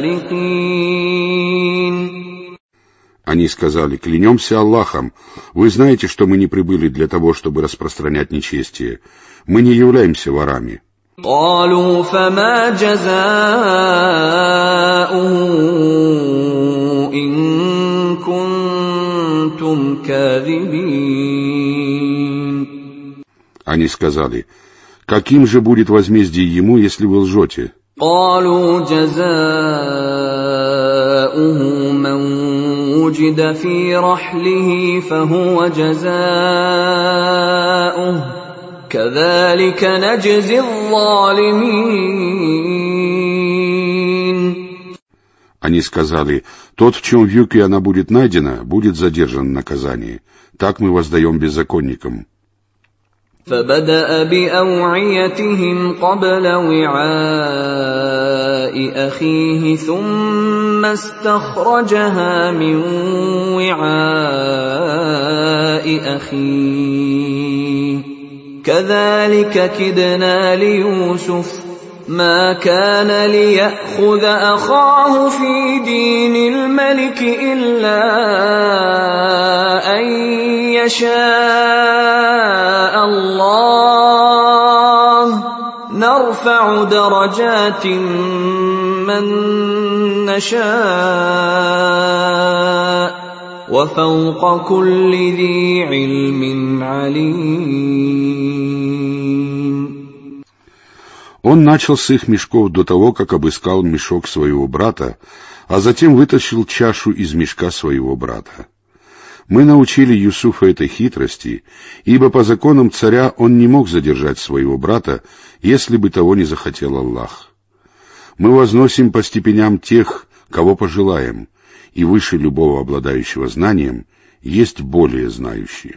Speaker 2: سارقين.
Speaker 1: Они сказали: «Клянемся Аллахом, вы знаете, что мы не прибыли для того, чтобы распространять нечестие. Мы не являемся ворами».
Speaker 2: قالوا فما جزاؤه إن كنتم كاذبين.
Speaker 1: Они сказали: «Каким же будет возмездие ему, если вы лжете?»
Speaker 2: قالوا جزاؤه من وجد في رحله فهو جزاؤه كذلك نجزي الظالمين.
Speaker 1: Они сказали: «Тот, в чем вьюге она будет найдена, будет задержан в наказании. Так мы воздаем беззаконникам».
Speaker 2: فبدأ بأوعيتهم قبل وعاء أخيه ثم استخرجها من وعاء أخيه كذلك كدنا ليوسف ما كان ليأخذ أخاه في دين الملك إلا أن يشاء الله نرفع درجات من نشاء وفوق كل ذي علم عليم.
Speaker 1: Он начал с их мешков до того, как обыскал мешок своего брата, а затем вытащил чашу из мешка своего брата. Мы научили Юсуфа этой хитрости, ибо по законам царя он не мог задержать своего брата, если бы того не захотел Аллах. Мы возносим по степеням тех, кого пожелаем, и выше любого обладающего знанием есть более знающие.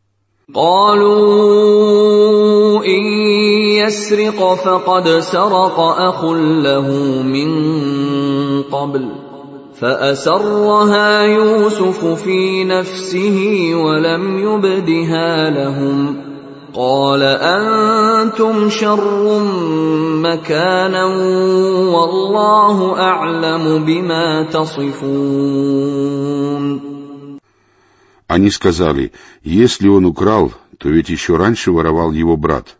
Speaker 2: قالوا إن يسرق فقد سرق أخ له من قبل فأسرها يوسف في نفسه ولم يبدها لهم قال أنتم شر مكانا والله أعلم بما تصفون.
Speaker 1: Они сказали, если он украл, то ведь еще раньше воровал его брат.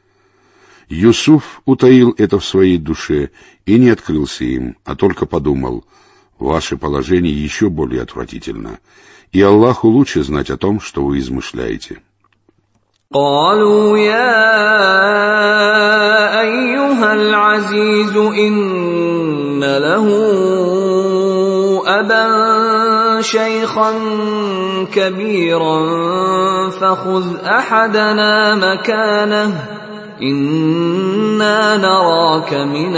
Speaker 1: Юсуф утаил это в своей душе и не открылся им, а только подумал, ваше положение еще более отвратительно, и Аллаху лучше знать о том, что вы измышляете.
Speaker 2: قالوا يا أيها العزيز إن له أبا شيخا كبيرا فخذ أحدنا مكانه إنا نراك من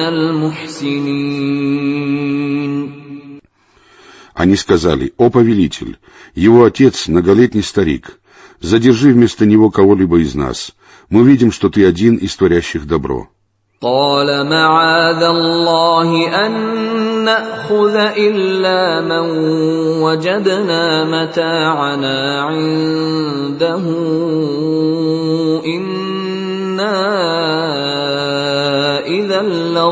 Speaker 2: المحسنين.
Speaker 1: Они сказали, о повелитель, его отец многолетний старик, задержи вместо него кого-либо из нас, мы видим, что ты один из творящих добро.
Speaker 2: قال معاذ الله أن نأخذ إلا من وجدنا متاعنا عنده إنا إذا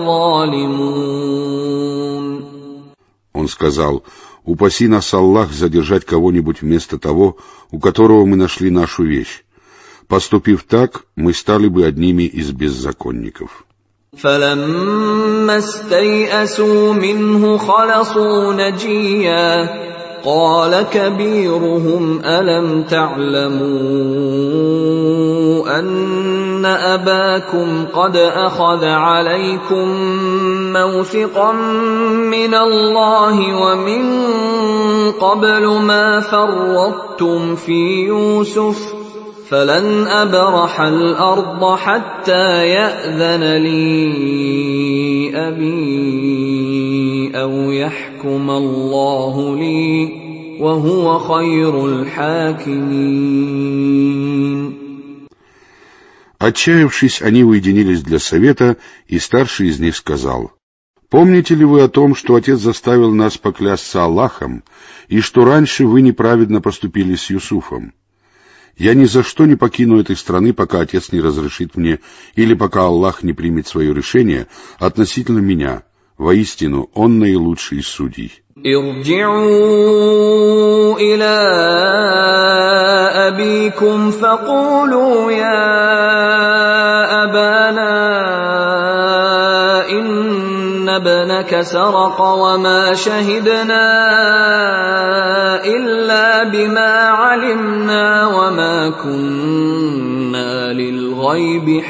Speaker 2: لظالمون.
Speaker 1: Он сказал, упаси нас Аллах задержать кого-нибудь вместо того, у которого мы нашли нашу вещь. Поступив так, мы стали бы одними из беззаконников.
Speaker 2: فلما استيئسوا منه خلصوا نجيا قال كبيرهم ألم تعلموا أن أباكم قد أخذ عليكم موثقا من الله ومن قبل ما فرطتم في يوسف فلن أبرح الأرض حتى يأذن لي أبي أو يحكم الله لي وهو خير الحاكمين.
Speaker 1: Отчаявшись, они уединились для совета, и старший из них сказал, «Помните ли вы о том, что отец заставил нас поклясться Аллахом, и что раньше вы неправедно поступили с Юсуфом? Я ни за что не покину этой страны, пока отец не разрешит мне, или пока Аллах не примет свое решение относительно меня. Воистину, Он наилучший из судей».
Speaker 2: ارجعوا إلى أبيكم فقولوا يا أبانا إن ابنك سرق وما شهدنا إلا بما علمنا وما كنا للغيب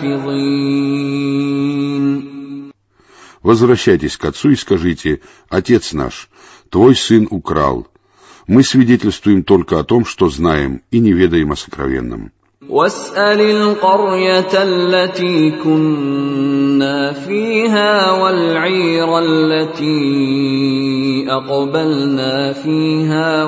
Speaker 2: حافظين.
Speaker 1: Возвращайтесь к отцу и скажите, «Отец наш, твой сын украл. Мы свидетельствуем только о том, что знаем, и не ведаем о сокровенном».
Speaker 2: واسأل القرية التي كنا فيها والعير التي أقبلنا فيها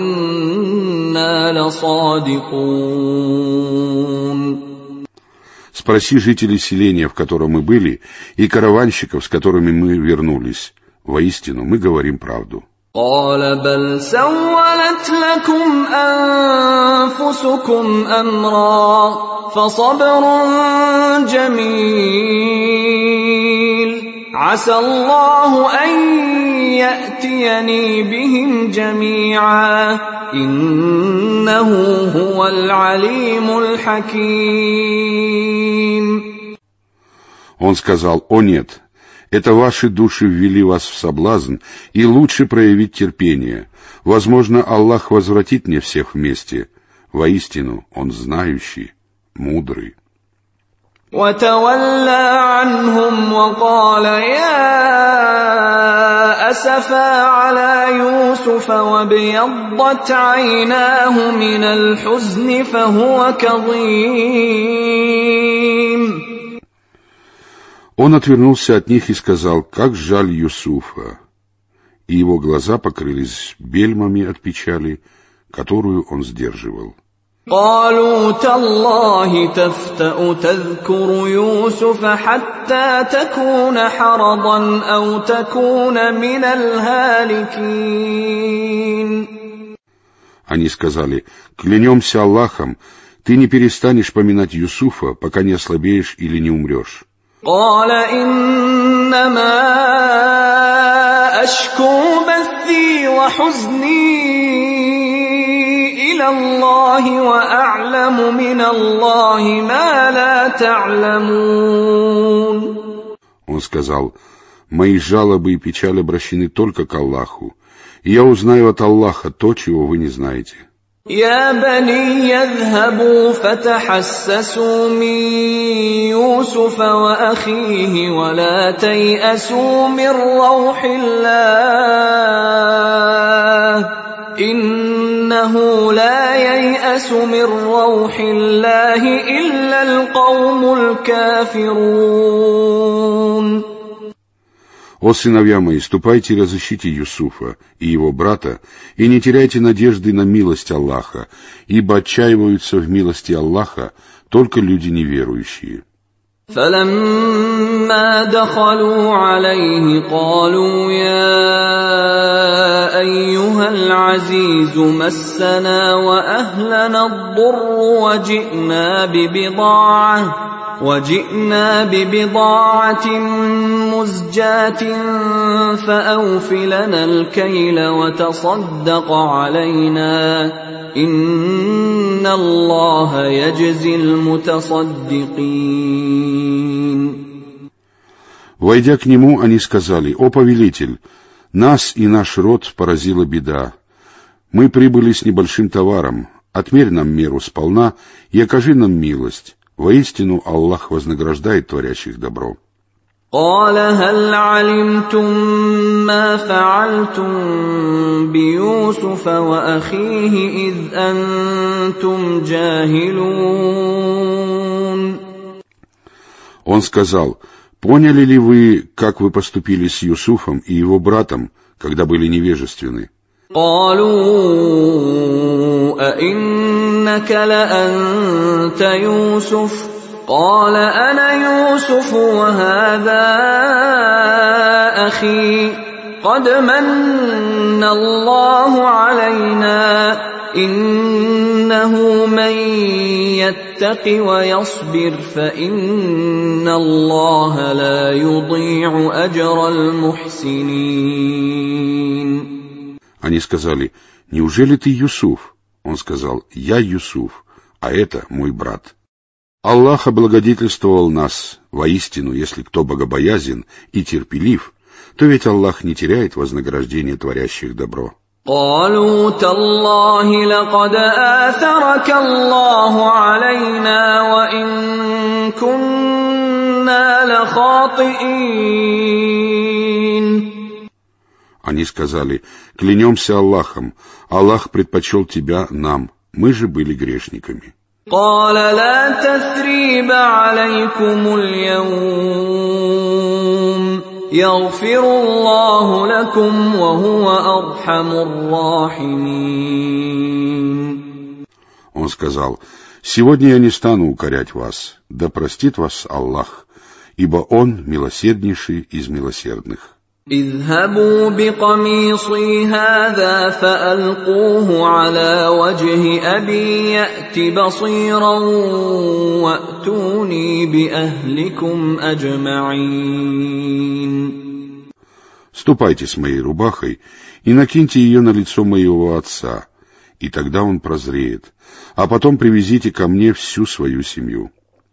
Speaker 2: وإنا لصادقون.
Speaker 1: Спроси жителей селения, в котором мы были, и караванщиков, с которыми мы вернулись. Воистину, мы говорим правду.
Speaker 2: قال بل سولت لكم أنفسكم أمرا فصبر جميل عسى الله أن يأتيني بهم جميعا إنه هو العليم الحكيم.
Speaker 1: Он сказал: «О нет, это ваши души ввели вас в соблазн, и лучше проявить терпение. Возможно, Аллах возвратит мне всех вместе. Воистину, Он знающий, мудрый».
Speaker 2: وتولى عنهم وقال يا أسفا على يوسف وابيضت عيناه من الحزن فهو كظيم.
Speaker 1: Он отвернулся от них и сказал: «Как жаль Юсуфа!» И его глаза покрылись бельмами от печали, которую он сдерживал.
Speaker 2: قالوا تالله تفتأ تذكر يوسف حتى تكون حرضا أو تكون من الهالكين.
Speaker 1: Они сказали: «Клянемся Аллахом, ты не перестанешь поминать Юсуфа, пока не ослабеешь или не умрешь».
Speaker 2: قال إنما أشكو بثي وحزني إلى الله وأعلم من الله ما لا تعلمون.
Speaker 1: Он сказал: «Мои жалобы и печаль обращены только к Аллаху, и я узнаю от Аллаха то, чего вы не знаете».
Speaker 2: يا بني يذهبوا فتحسسوا من يوسف وأخيه ولا تيأسوا من روح الله إنه لا ييأس من روح الله إلا القوم الكافرون.
Speaker 1: «О сыновья мои, ступайте и разыщите Юсуфа и его брата, и не теряйте надежды на милость Аллаха, ибо отчаиваются в милости Аллаха только люди неверующие».
Speaker 2: فلما دخلوا عليه قالوا يا أيها العزيز مسنا وأهلنا الضر وجئنا ببضاعة وجئنا ببضاعة مزجاة فأوف لنا الكيل وتصدق علينا إن الله يجزي المتصدقين.
Speaker 1: Войдя к нему, они сказали: «О повелитель, нас и наш род поразила беда. Мы прибыли с небольшим товаром. Отмерь нам меру сполна и окажи нам милость. Воистину, Аллах вознаграждает творящих добро».
Speaker 2: قال هل علمتم ما فعلتم بيوسف وأخيه إذ أنتم جاهلون.
Speaker 1: Он сказал: «Поняли ли вы, как вы поступили с Юсуфом и его братом, когда были невежественны?»
Speaker 2: قالوا أئنك لأنت يوسف قال أنا يوسف وهذا أخي قد من الله علينا إنه من يتق ويصبر فإن الله لا يضيع أجر المحسنين.
Speaker 1: Они сказали: «Неужели ты Юсуф?» Он сказал: «Я Юсуф, а это мой брат». Аллах облагодетельствовал нас. Воистину, если кто богобоязен и терпелив, то ведь Аллах не теряет вознаграждение творящих добро.
Speaker 2: قالوا تالله لقد آثرك الله علينا وإن كنا لخاطئين.
Speaker 1: Они сказали: «Клянемся Аллахом, Аллах предпочел тебя нам, мы же были грешниками».
Speaker 2: قال لا تثريب عليكم اليوم يغفر الله لكم وهو أرحم الراحمين.
Speaker 1: Он сказал: Сегодня я не стану укорять вас, да простит вас Аллах, ибо Он милосерднейший из милосердных.
Speaker 2: اذهبوا بقميصي هذا فألقوه على وجه أبي يأت بصيرا وأتوني بأهلكم أجمعين.
Speaker 1: Ступайте с моей рубахой и накиньте ее на лицо моего отца, и тогда он прозреет, а потом привезите ко мне всю свою семью.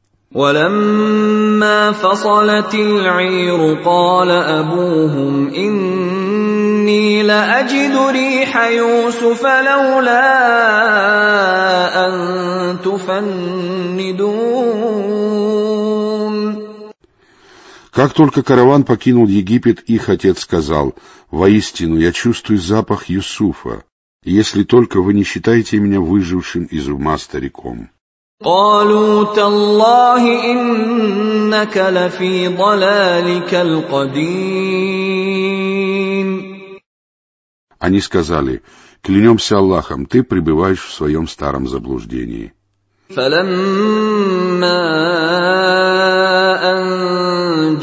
Speaker 2: ولما فصلت العير قال أبوهم إني لأجد ريح يوسف لولا أن تفندون.
Speaker 1: Как только караван покинул Египет, их отец сказал: «Воистину, я чувствую запах Юсуфа, если только вы не считаете меня выжившим из ума стариком».
Speaker 2: قالوا تالله إنك لفي ضلالك القديم.
Speaker 1: Они сказали: «Клянемся Аллахом, ты пребываешь в своем старом заблуждении».
Speaker 2: فلما أن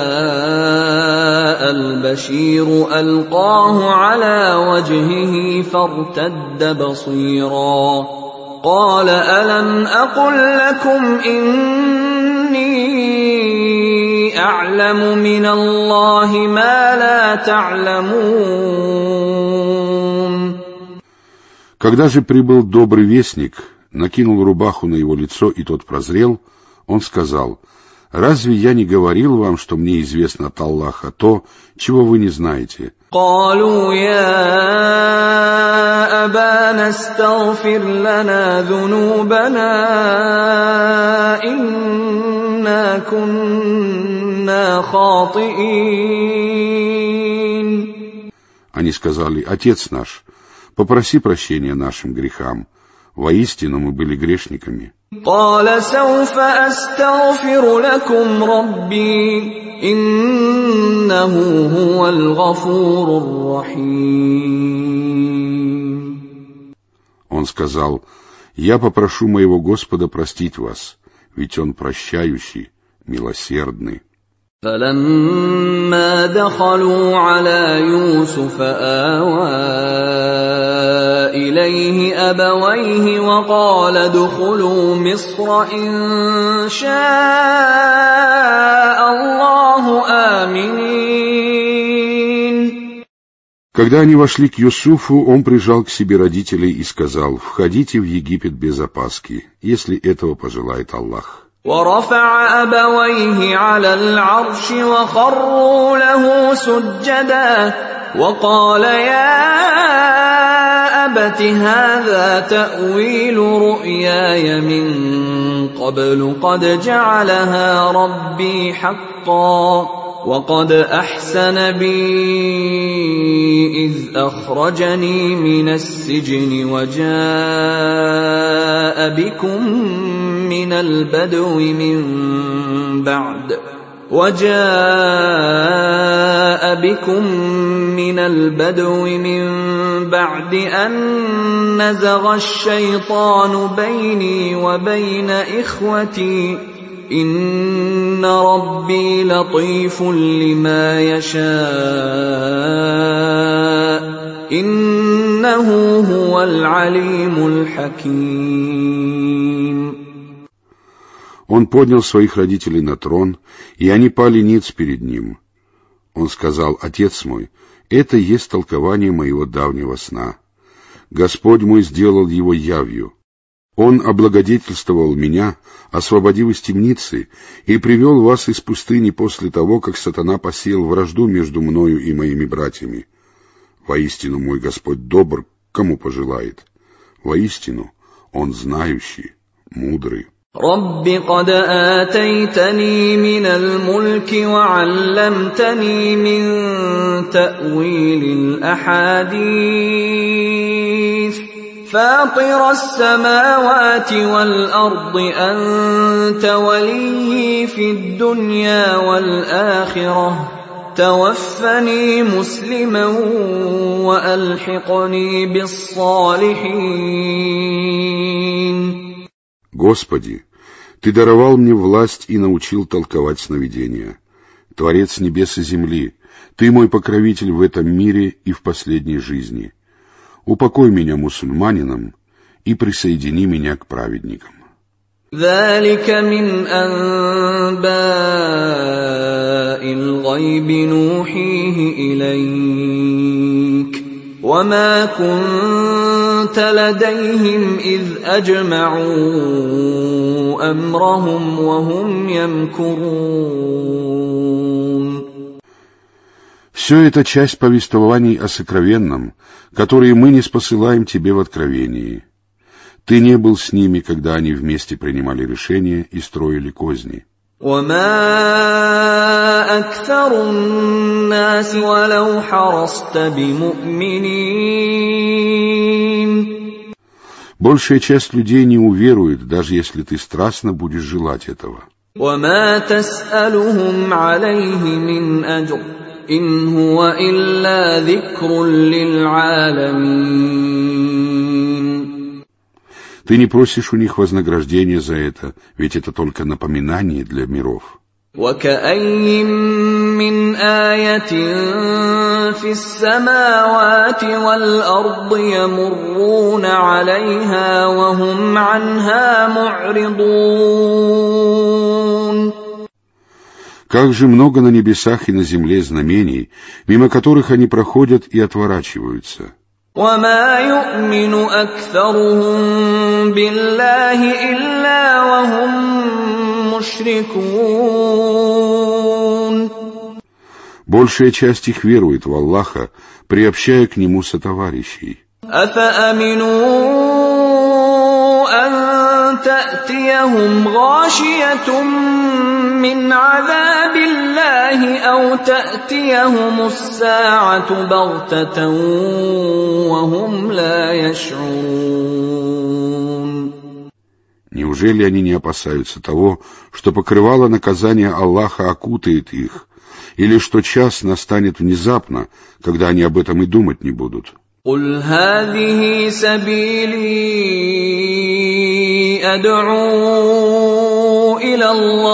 Speaker 2: جاء البشير ألقاه على وجهه فارتد بصيرا قال ألم أقل لكم إني أعلم من الله ما لا تعلمون.
Speaker 1: Когда же прибыл добрый вестник, накинул рубаху на его лицо, и тот прозрел, он сказал: «Разве я не говорил вам, что мне известно от Аллаха то, чего вы не знаете?»
Speaker 2: قالوا يا أبانا استغفر لنا ذنوبنا إنا كنا خاطئين.
Speaker 1: Они сказали: «Отец наш, попроси прощения нашим грехам. Воистину мы были грешниками».
Speaker 2: قال سوف أستغفر لكم ربي إنه هو الغفور الرحيم.
Speaker 1: Он сказал: «Я попрошу моего Господа простить вас, ведь Он прощающий, милосердный».
Speaker 2: فلما دخلوا على يوسف آوى إليه أبويه وقال ادخلوا مصر إن شاء الله آمنين.
Speaker 1: Когда они вошли к Юсуфу, он прижал к себе родителей и сказал: «Входите в Египет без опаски, если этого пожелает Аллах».
Speaker 2: ورفع أبويه على العرش وخروا له سجدا وقال يا أبت هذا تأويل رؤياي من قبل قد جعلها ربي حقا وقد أحسن بي إذ أخرجني من السجن وجاء بكم من البدو من بعد وجاء بكم من البدو من بعد أن نزغ الشيطان بيني وبين إخوتي إن ربي لطيف لما يشاء إنه هو العليم الحكيم.
Speaker 1: Он поднял своих родителей на трон, и они пали ниц перед ним. Он сказал: «Отец мой, это есть толкование моего давнего сна. Господь мой сделал его явью. Он облагодетельствовал меня, освободив из темницы, и привел вас из пустыни после того, как сатана посеял вражду между мною и моими братьями. Воистину мой Господь добр, кому пожелает. Воистину Он знающий, мудрый».
Speaker 2: رب قد آتيتني من الملك وعلمتني من تأويل الأحاديث فاطر السماوات والأرض أنت ولي في الدنيا والآخرة توفني مسلما وألحقني بالصالحين.
Speaker 1: Господи, Ты даровал мне власть и научил толковать сновидения. Творец небес и земли, Ты мой покровитель в этом мире и в последней жизни. Упокой меня мусульманином и присоедини меня к праведникам.
Speaker 2: ذلك من أنباء الغيب نوحيه إليك وما كنت لديهم إذ أجمعوا أمرهم وهم يمكرون.
Speaker 1: Все это часть повествований о сокровенном, которые мы не спосылаем тебе в откровении. Ты не был с ними, когда они вместе принимали решения и строили козни.
Speaker 2: وَمَا أَكْثَرُ النَّاسِ وَلَوْ حَرَصْتَ بِمُؤْمِنِينَ.
Speaker 1: Большая часть людей не уверует, даже если ты страстно будешь желать этого.
Speaker 2: وَمَا تَسْأَلُهُمْ عَلَيْهِ مِنْ أَجْرٍ إِنْ هُوَ إِلَّا ذِكْرٌ لِلْعَالَمِينَ.
Speaker 1: Ты не просишь у них вознаграждения за это, ведь это только напоминание для миров.
Speaker 2: وَكَأَيِّن مِّنْ آيَةٍ فِي السَّمَاوَاتِ وَالْأَرْضِ يَمُرُّونَ عَلَيْهَا وَهُمْ عَنْهَا مُعْرِضُونَ.
Speaker 1: Как же много на небесах и на земле знамений, мимо которых они проходят и отворачиваются.
Speaker 2: وَمَا يُؤْمِنُ أَكْثَرُهُم بِاللَّهِ إِلَّا وَهُم مُشْرِكُونَ.
Speaker 1: Большая часть их верует в Аллаха, приобщая к Нему сотоварищей.
Speaker 2: أَفَأَمِنُوا أَن تَأْتِيَهُمْ غَاشِيَةٌ مِّنْ عَذَابِ اللَّهِ أَوْ تَأْتِيَهُمُ السَّاعَةُ بَغْتَةً وَهُمْ لَا يَشْعُرُونَ.
Speaker 1: Неужели они не опасаются того, что покрывало наказания Аллаха окутает их, или что час настанет внезапно, когда они об этом и думать не будут?
Speaker 2: قُلْ هَٰذِهِ سَبِيلِي أَدْعُو إِلَى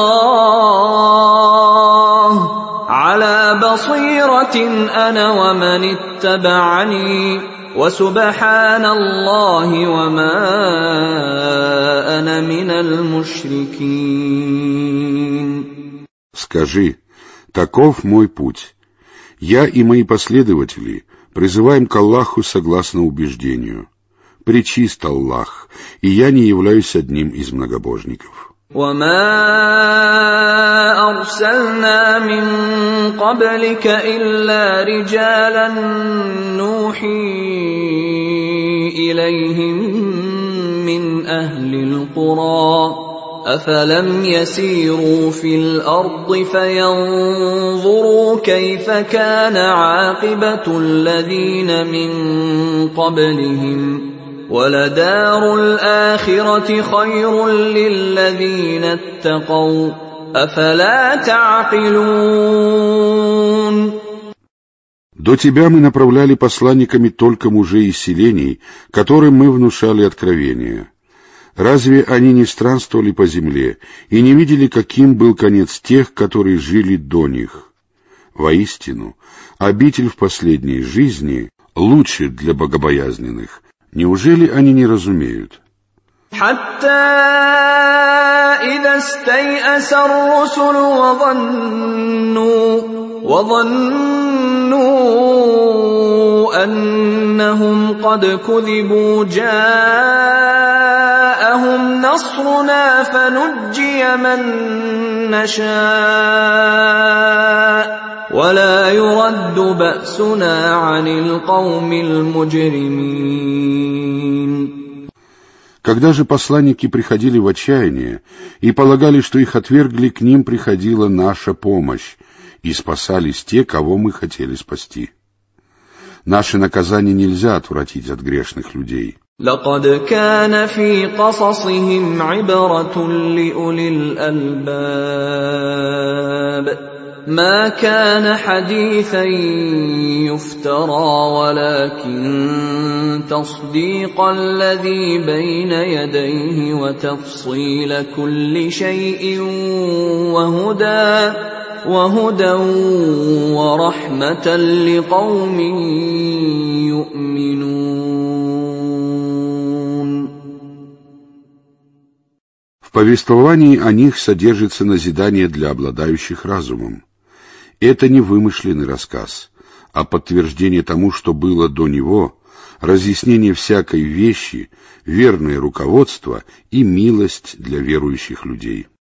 Speaker 2: اللَّهِ عَلَىٰ بَصِيرَةٍ أَنَا وَمَنِ اتَّبَعَنِي وَسُبْحَانَ اللَّهِ وَمَا أَنَا مِنَ الْمُشْرِكِينَ.
Speaker 1: Скажи, таков мой путь. Я и мои последователи призываем к Аллаху согласно убеждению. Пречист Аллах, и я не являюсь одним из многобожников.
Speaker 2: وَمَا أَرْسَلْنَا مِن قَبْلِكَ إِلَّا رِجَالًا نُّوحِي إِلَيْهِم مِّنْ أَهْلِ الْقُرَىٰ أَفَلَمْ يَسِيرُوا فِي الْأَرْضِ فَيَنظُرُوا كَيْفَ كَانَ عَاقِبَةُ الَّذِينَ مِن قَبْلِهِمْ وَلَدَارُ الْآخِرَةِ خَيْرٌ لِّلَّذِينَ اتَّقَوْا أَفَلَا تَعْقِلُونَ.
Speaker 1: До тебя мы направляли посланниками только мужей из селений, которым мы внушали откровения. Разве они не странствовали по земле и не видели, каким был конец тех, которые жили до них? Воистину, обитель в последней жизни лучше для богобоязненных. Неужели они не разумеют?
Speaker 2: حَتَّى إِذَا اسْتَيْأَسَ الرُّسُلُ وَظَنُّوا وَظَنُّوا أَنَّهُمْ قَدْ كُذِبُوا جَاءَهُمْ نَصْرُنَا فَنُجِّيَ مَن نَّشَاءُ وَلَا يُرَدُّ بَأْسُنَا عَنِ الْقَوْمِ الْمُجْرِمِينَ.
Speaker 1: Когда же посланники приходили в отчаяние и полагали, что их отвергли, к ним приходила наша помощь, и спасались те, кого мы хотели спасти. Наше наказание нельзя отвратить от грешных людей.
Speaker 2: لقد كان في قصصهم عبرة لأولي الألباب ما كان حديثا يفترى ولكن تصديق الذي بين يديه وتفصيل كل شيء وهدى وهدى ورحمة لقوم يؤمنون.
Speaker 1: В повествовании о них содержится назидание для обладающих разумом. Это не вымышленный рассказ, а подтверждение тому, что было до него, разъяснение всякой вещи, верное руководство и милость для верующих людей.